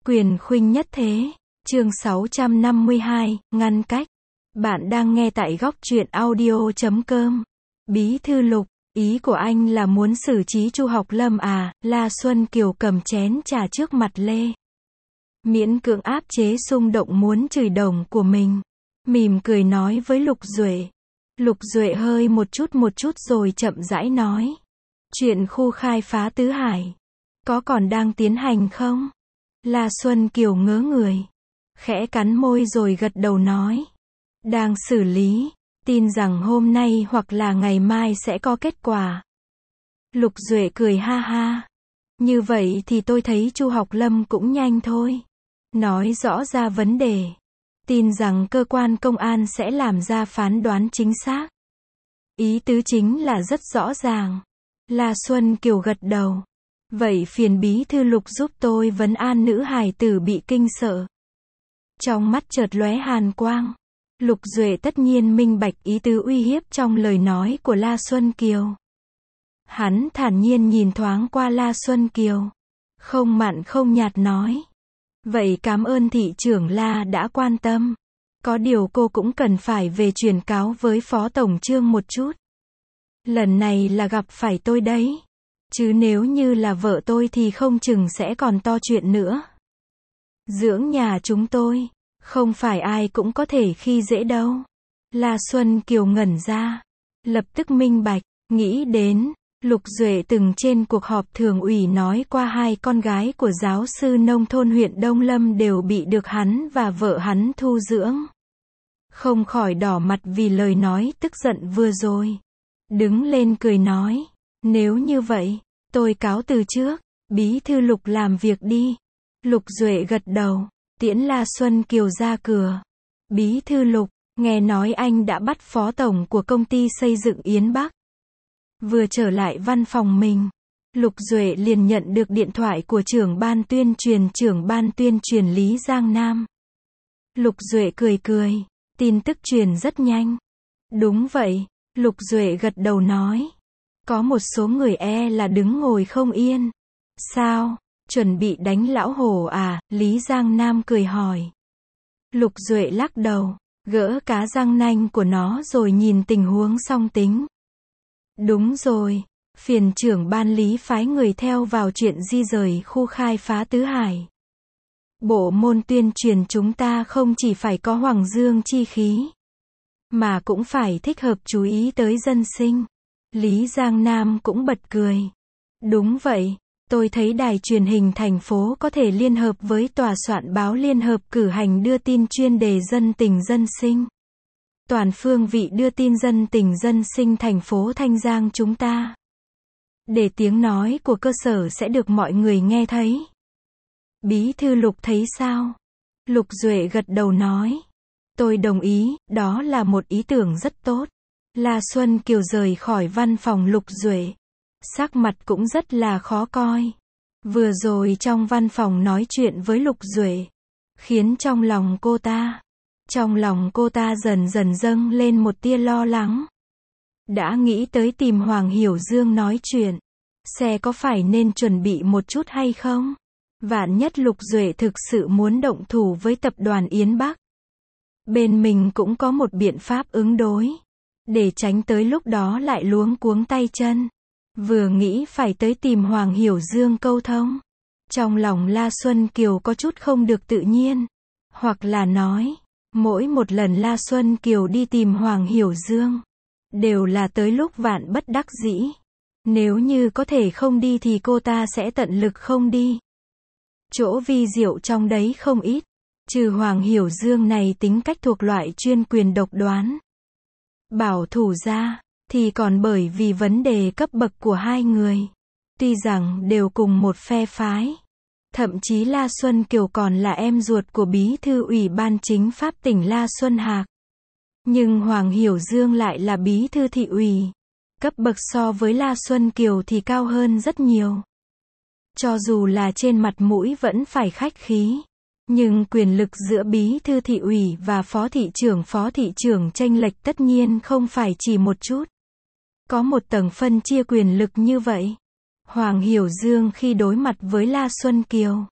Quyền khuynh nhất thế. Chương 652, ngăn cách. Bạn đang nghe tại góc truyện audio.com. Bí thư Lục, ý của anh là muốn xử trí Chu Học Lâm à? La Xuân Kiều cầm chén trà trước mặt Lê. Miễn cưỡng áp chế xung động muốn chửi đồng của mình. Mỉm cười nói với Lục Duệ. Lục Duệ hơi một chút rồi chậm rãi nói. Chuyện khu khai phá Tứ Hải có còn đang tiến hành không? La Xuân Kiều ngớ người. Khẽ cắn môi rồi gật đầu nói. Đang xử lý. Tin rằng hôm nay hoặc là ngày mai sẽ có kết quả. Lục Duệ cười ha ha. Như vậy thì tôi thấy Chu Học Lâm cũng nhanh thôi. Nói rõ ra vấn đề. Tin rằng cơ quan công an sẽ làm ra phán đoán chính xác. Ý tứ chính là rất rõ ràng. La Xuân Kiều gật đầu. Vậy phiền bí thư Lục giúp tôi vấn an nữ hài tử bị kinh sợ. Trong mắt chợt lóe hàn quang. Lục Duệ tất nhiên minh bạch ý tứ uy hiếp trong lời nói của La Xuân Kiều. Hắn thản nhiên nhìn thoáng qua La Xuân Kiều. Không mặn không nhạt nói. Vậy cảm ơn thị trưởng La đã quan tâm. Có điều cô cũng cần phải về truyền cáo với Phó Tổng Trương một chút. Lần này là gặp phải tôi đấy. Chứ nếu như là vợ tôi thì không chừng sẽ còn to chuyện nữa. Dưỡng nhà chúng tôi, không phải ai cũng có thể khi dễ đâu. La Xuân Kiều ngẩn ra. Lập tức minh bạch, nghĩ đến, Lục Duệ từng trên cuộc họp thường ủy nói qua hai con gái của giáo sư nông thôn huyện Đông Lâm đều bị được hắn và vợ hắn thu dưỡng. Không khỏi đỏ mặt vì lời nói tức giận vừa rồi. Đứng lên cười nói. Nếu như vậy, tôi cáo từ trước. Bí thư Lục làm việc đi. Lục Duệ gật đầu. Tiễn La Xuân Kiều ra cửa. Bí thư Lục, nghe nói anh đã bắt phó tổng của công ty xây dựng Yến Bắc. Vừa trở lại văn phòng mình, Lục Duệ liền nhận được điện thoại của trưởng ban tuyên truyền Lý Giang Nam. Lục Duệ cười, tin tức truyền rất nhanh. Đúng vậy, Lục Duệ gật đầu nói. Có một số người là đứng ngồi không yên. Sao, chuẩn bị đánh lão hổ à? Lý Giang Nam cười hỏi. Lục Duệ lắc đầu, gỡ cá răng nanh của nó rồi nhìn tình huống xong tính. Đúng rồi, phiền trưởng ban Lý phái người theo vào chuyện di rời khu khai phá Tứ Hải. Bộ môn tuyên truyền chúng ta không chỉ phải có hoàng dương chi khí, mà cũng phải thích hợp chú ý tới dân sinh. Lý Giang Nam cũng bật cười. Đúng vậy, tôi thấy đài truyền hình thành phố có thể liên hợp với tòa soạn báo liên hợp cử hành đưa tin chuyên đề dân tình dân sinh. Toàn phương vị đưa tin dân tình dân sinh thành phố Thanh Giang chúng ta. Để tiếng nói của cơ sở sẽ được mọi người nghe thấy. Bí thư Lục thấy sao? Lục Duệ gật đầu nói. Tôi đồng ý, đó là một ý tưởng rất tốt. La Xuân Kiều rời khỏi văn phòng Lục Duệ. Sắc mặt cũng rất là khó coi. Vừa rồi trong văn phòng nói chuyện với Lục Duệ, khiến trong lòng cô ta dần dần dâng lên một tia lo lắng. Đã nghĩ tới tìm Hoàng Hiểu Dương nói chuyện. Xe có phải nên chuẩn bị một chút hay không? Vạn nhất Lục Duệ thực sự muốn động thủ với tập đoàn Yến Bắc. Bên mình cũng có một biện pháp ứng đối. Để tránh tới lúc đó lại luống cuống tay chân. Vừa nghĩ phải tới tìm Hoàng Hiểu Dương câu thông. Trong lòng La Xuân Kiều có chút không được tự nhiên. Hoặc là nói, mỗi một lần La Xuân Kiều đi tìm Hoàng Hiểu Dương, đều là tới lúc vạn bất đắc dĩ. Nếu như có thể không đi thì cô ta sẽ tận lực không đi. Chỗ vi diệu trong đấy không ít. Trừ Hoàng Hiểu Dương này tính cách thuộc loại chuyên quyền độc đoán, bảo thủ ra, thì còn bởi vì vấn đề cấp bậc của hai người. Tuy rằng đều cùng một phe phái. Thậm chí La Xuân Kiều còn là em ruột của bí thư ủy ban chính pháp tỉnh La Xuân Hạc. Nhưng Hoàng Hiểu Dương lại là bí thư thị ủy. Cấp bậc so với La Xuân Kiều thì cao hơn rất nhiều. Cho dù là trên mặt mũi vẫn phải khách khí. Nhưng quyền lực giữa bí thư thị ủy và phó thị trưởng chênh lệch tất nhiên không phải chỉ một chút. Có một tầng phân chia quyền lực như vậy. Hoàng Hiểu Dương khi đối mặt với La Xuân Kiều,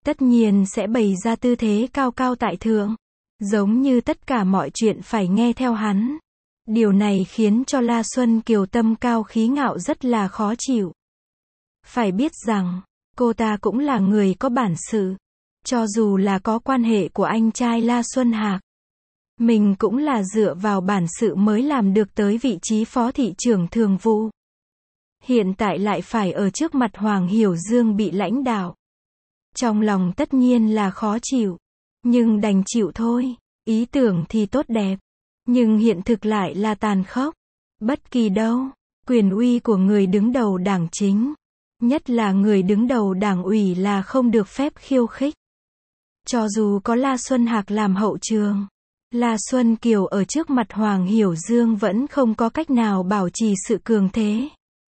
tất nhiên sẽ bày ra tư thế cao cao tại thượng. Giống như tất cả mọi chuyện phải nghe theo hắn. Điều này khiến cho La Xuân Kiều tâm cao khí ngạo rất là khó chịu. Phải biết rằng, cô ta cũng là người có bản sự. Cho dù là có quan hệ của anh trai La Xuân Hạc, mình cũng là dựa vào bản sự mới làm được tới vị trí phó thị trưởng thường vụ. Hiện tại lại phải ở trước mặt Hoàng Hiểu Dương bị lãnh đạo. Trong lòng tất nhiên là khó chịu. Nhưng đành chịu thôi. Ý tưởng thì tốt đẹp. Nhưng hiện thực lại là tàn khốc. Bất kỳ đâu, quyền uy của người đứng đầu đảng chính, nhất là người đứng đầu đảng ủy là không được phép khiêu khích. Cho dù có La Xuân Hạc làm hậu trường, La Xuân Kiều ở trước mặt Hoàng Hiểu Dương vẫn không có cách nào bảo trì sự cường thế.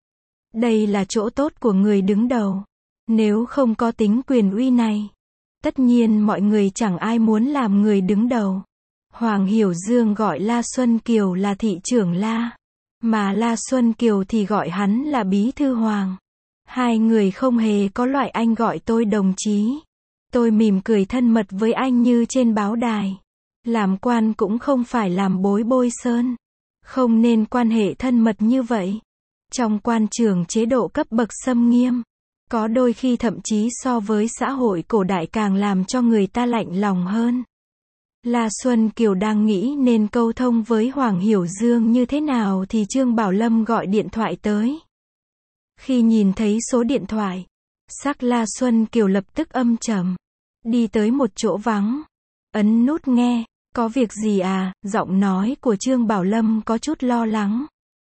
Đây là chỗ tốt của người đứng đầu. Nếu không có tính quyền uy này, tất nhiên mọi người chẳng ai muốn làm người đứng đầu. Hoàng Hiểu Dương gọi La Xuân Kiều là thị trưởng La, mà La Xuân Kiều thì gọi hắn là bí thư Hoàng. Hai người không hề có loại anh gọi tôi đồng chí. Tôi mỉm cười thân mật với anh như trên báo đài. Làm quan cũng không phải làm bối bôi sơn. Không nên quan hệ thân mật như vậy. Trong quan trường chế độ cấp bậc xâm nghiêm. Có đôi khi thậm chí so với xã hội cổ đại càng làm cho người ta lạnh lòng hơn. La Xuân Kiều đang nghĩ nên câu thông với Hoàng Hiểu Dương như thế nào thì Trương Bảo Lâm gọi điện thoại tới. Khi nhìn thấy số điện thoại, sắc La Xuân Kiều lập tức âm trầm. Đi tới một chỗ vắng. Ấn nút nghe. Có việc gì à? Giọng nói của Trương Bảo Lâm có chút lo lắng.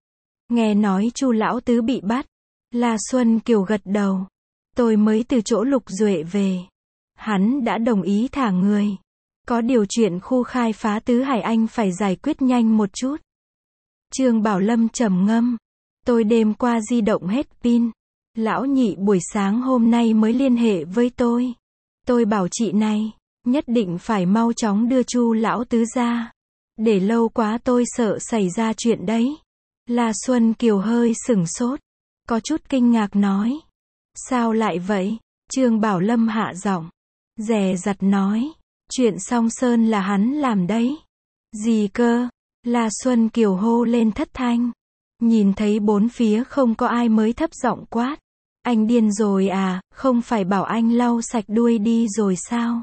Nghe nói Chu lão tứ bị bắt. La Xuân Kiều gật đầu. Tôi mới từ chỗ Lục Duệ về. Hắn đã đồng ý thả người. Có điều chuyện khu khai phá Tứ Hải Anh phải giải quyết nhanh một chút. Trương Bảo Lâm trầm ngâm. Tôi đêm qua di động hết pin. Lão nhị buổi sáng hôm nay mới liên hệ với tôi. Tôi bảo chị này, nhất định phải mau chóng đưa Chu lão tứ ra. Để lâu quá tôi sợ xảy ra chuyện đấy. La Xuân Kiều hơi sửng sốt. Có chút kinh ngạc nói. Sao lại vậy? Trương Bảo Lâm hạ giọng. Dè dặt nói. Chuyện Song Sơn là hắn làm đấy. Gì cơ? La Xuân Kiều hô lên thất thanh. Nhìn thấy bốn phía không có ai mới thấp giọng quát. Anh điên rồi à, không phải bảo anh lau sạch đuôi đi rồi sao?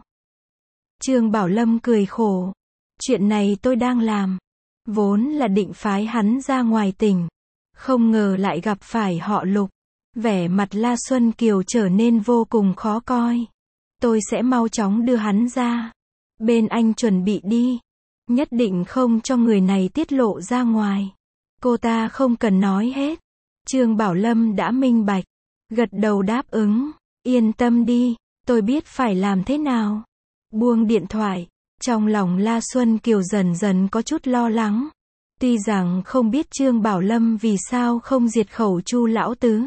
Trương Bảo Lâm cười khổ. Chuyện này tôi đang làm. Vốn là định phái hắn ra ngoài tỉnh. Không ngờ lại gặp phải họ Lục. Vẻ mặt La Xuân Kiều trở nên vô cùng khó coi. Tôi sẽ mau chóng đưa hắn ra. Bên anh chuẩn bị đi. Nhất định không cho người này tiết lộ ra ngoài. Cô ta không cần nói hết. Trương Bảo Lâm đã minh bạch. Gật đầu đáp ứng. Yên tâm đi, tôi biết phải làm thế nào. Buông điện thoại. Trong lòng La Xuân Kiều dần dần có chút lo lắng. Tuy rằng không biết Trương Bảo Lâm vì sao không diệt khẩu Chu lão tứ.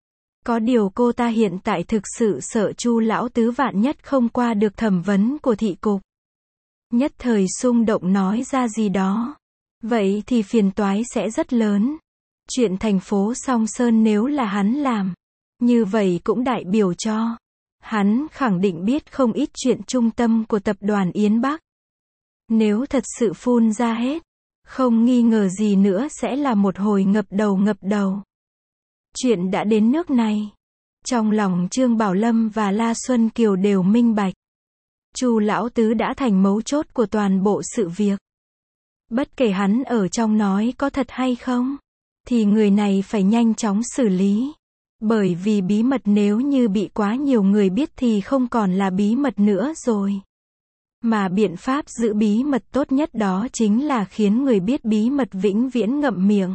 Có điều cô ta hiện tại thực sự sợ Chu lão tứ vạn nhất không qua được thẩm vấn của thị cục. Nhất thời xung động nói ra gì đó. Vậy thì phiền toái sẽ rất lớn. Chuyện thành phố Song Sơn nếu là hắn làm. Như vậy cũng đại biểu cho. Hắn khẳng định biết không ít chuyện trung tâm của tập đoàn Yến Bắc. Nếu thật sự phun ra hết. Không nghi ngờ gì nữa sẽ là một hồi ngập đầu. Chuyện đã đến nước này. Trong lòng Trương Bảo Lâm và La Xuân Kiều đều minh bạch. Chu lão tứ đã thành mấu chốt của toàn bộ sự việc. Bất kể hắn ở trong nói có thật hay không, thì người này phải nhanh chóng xử lý. Bởi vì bí mật nếu như bị quá nhiều người biết thì không còn là bí mật nữa rồi. Mà biện pháp giữ bí mật tốt nhất đó chính là khiến người biết bí mật vĩnh viễn ngậm miệng.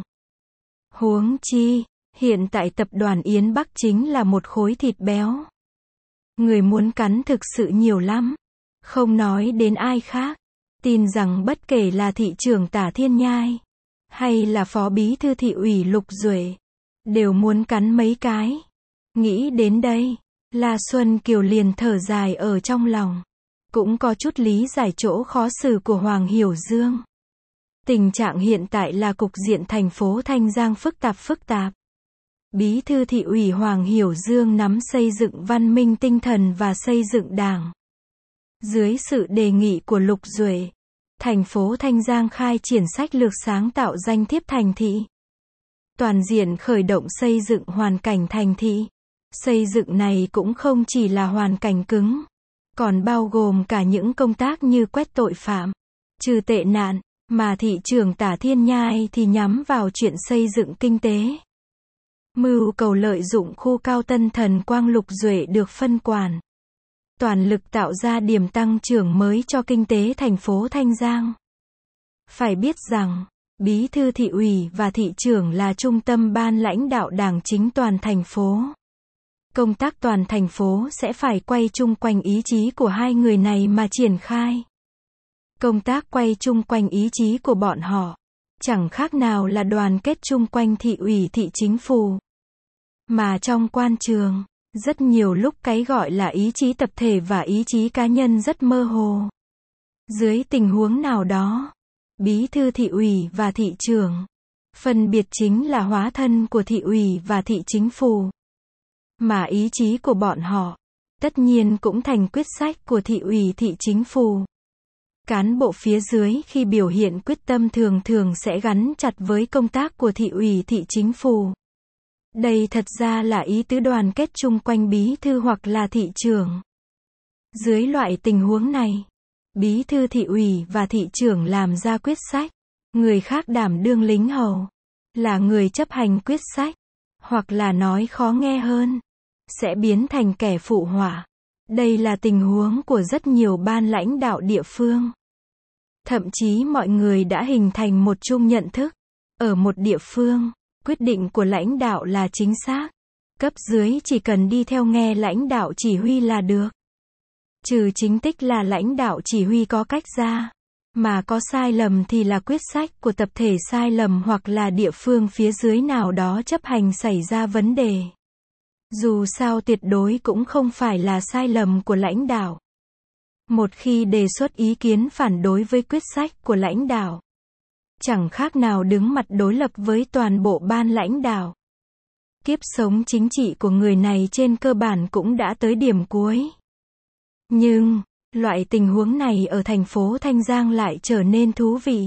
Huống chi, hiện tại tập đoàn Yến Bắc chính là một khối thịt béo. Người muốn cắn thực sự nhiều lắm. Không nói đến ai khác. Tin rằng bất kể là thị trưởng Tả Thiên Nhai, hay là phó bí thư thị ủy Lục Duệ, đều muốn cắn mấy cái. Nghĩ đến đây, La Xuân Kiều liền thở dài ở trong lòng. Cũng có chút lý giải chỗ khó xử của Hoàng Hiểu Dương. Tình trạng hiện tại là cục diện thành phố Thanh Giang phức tạp. Bí thư thị ủy Hoàng Hiểu Dương nắm xây dựng văn minh tinh thần và xây dựng đảng. Dưới sự đề nghị của Lục Duệ, thành phố Thanh Giang khai triển sách lược sáng tạo danh thiếp thành thị. Toàn diện khởi động xây dựng hoàn cảnh thành thị. Xây dựng này cũng không chỉ là hoàn cảnh cứng, còn bao gồm cả những công tác như quét tội phạm, trừ tệ nạn, mà thị trưởng Tả Thiên Nhai thì nhắm vào chuyện xây dựng kinh tế. Mưu cầu lợi dụng khu cao Tân Thần Quang. Lục Duệ được phân quản, toàn lực tạo ra điểm tăng trưởng mới cho kinh tế thành phố Thanh Giang. Phải biết rằng, bí thư thị ủy và thị trưởng là trung tâm ban lãnh đạo đảng chính toàn thành phố. Công tác toàn thành phố sẽ phải quay chung quanh ý chí của hai người này mà triển khai. Công tác quay chung quanh ý chí của bọn họ, chẳng khác nào là đoàn kết chung quanh thị ủy thị chính phủ. Mà trong quan trường, rất nhiều lúc cái gọi là ý chí tập thể và ý chí cá nhân rất mơ hồ. Dưới tình huống nào đó, bí thư thị ủy và thị trưởng, phân biệt chính là hóa thân của thị ủy và thị chính phủ. Mà ý chí của bọn họ, tất nhiên cũng thành quyết sách của thị ủy thị chính phủ. Cán bộ phía dưới khi biểu hiện quyết tâm thường thường sẽ gắn chặt với công tác của thị ủy thị chính phủ. Đây thật ra là ý tứ đoàn kết chung quanh bí thư hoặc là thị trưởng. Dưới loại tình huống này, bí thư thị ủy và thị trưởng làm ra quyết sách, người khác đảm đương lính hầu, là người chấp hành quyết sách, hoặc là nói khó nghe hơn, sẽ biến thành kẻ phụ họa. Đây là tình huống của rất nhiều ban lãnh đạo địa phương. Thậm chí mọi người đã hình thành một chung nhận thức. Ở một địa phương, quyết định của lãnh đạo là chính xác. Cấp dưới chỉ cần đi theo nghe lãnh đạo chỉ huy là được. Trừ chính tích là lãnh đạo chỉ huy có cách ra. Mà có sai lầm thì là quyết sách của tập thể sai lầm hoặc là địa phương phía dưới nào đó chấp hành xảy ra vấn đề. Dù sao tuyệt đối cũng không phải là sai lầm của lãnh đạo. Một khi đề xuất ý kiến phản đối với quyết sách của lãnh đạo, chẳng khác nào đứng mặt đối lập với toàn bộ ban lãnh đạo. Kiếp sống chính trị của người này trên cơ bản cũng đã tới điểm cuối. Nhưng, loại tình huống này ở thành phố Thanh Giang lại trở nên thú vị.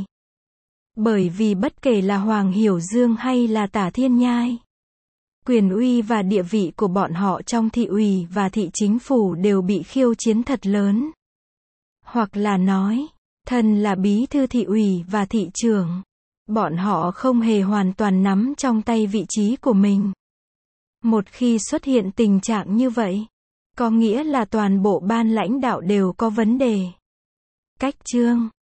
Bởi vì bất kể là Hoàng Hiểu Dương hay là Tả Thiên Nhai, quyền uy và địa vị của bọn họ trong thị ủy và thị chính phủ đều bị khiêu chiến thật lớn. Hoặc là nói, thân là bí thư thị ủy và thị trưởng, bọn họ không hề hoàn toàn nắm trong tay vị trí của mình. Một khi xuất hiện tình trạng như vậy, có nghĩa là toàn bộ ban lãnh đạo đều có vấn đề. Cách chương